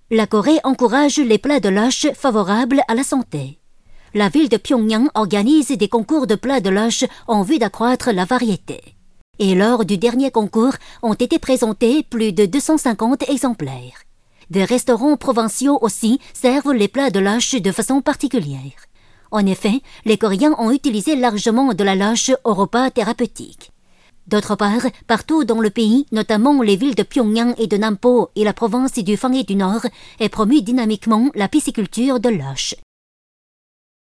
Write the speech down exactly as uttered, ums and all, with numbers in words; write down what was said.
La Corée encourage les plats de loches favorables à la santé. La ville de Pyongyang organise des concours de plats de loches en vue d'accroître la variété. Et lors du dernier concours ont été présentés plus de deux cent cinquante exemplaires. Des restaurants provinciaux aussi servent les plats de loches de façon particulière. En effet, les Coréens ont utilisé largement de la loche au repas thérapeutique. D'autre part, partout dans le pays, notamment les villes de Pyongyang et de Nampo et la province du Hwanghae du Nord, est promue dynamiquement la pisciculture de loches.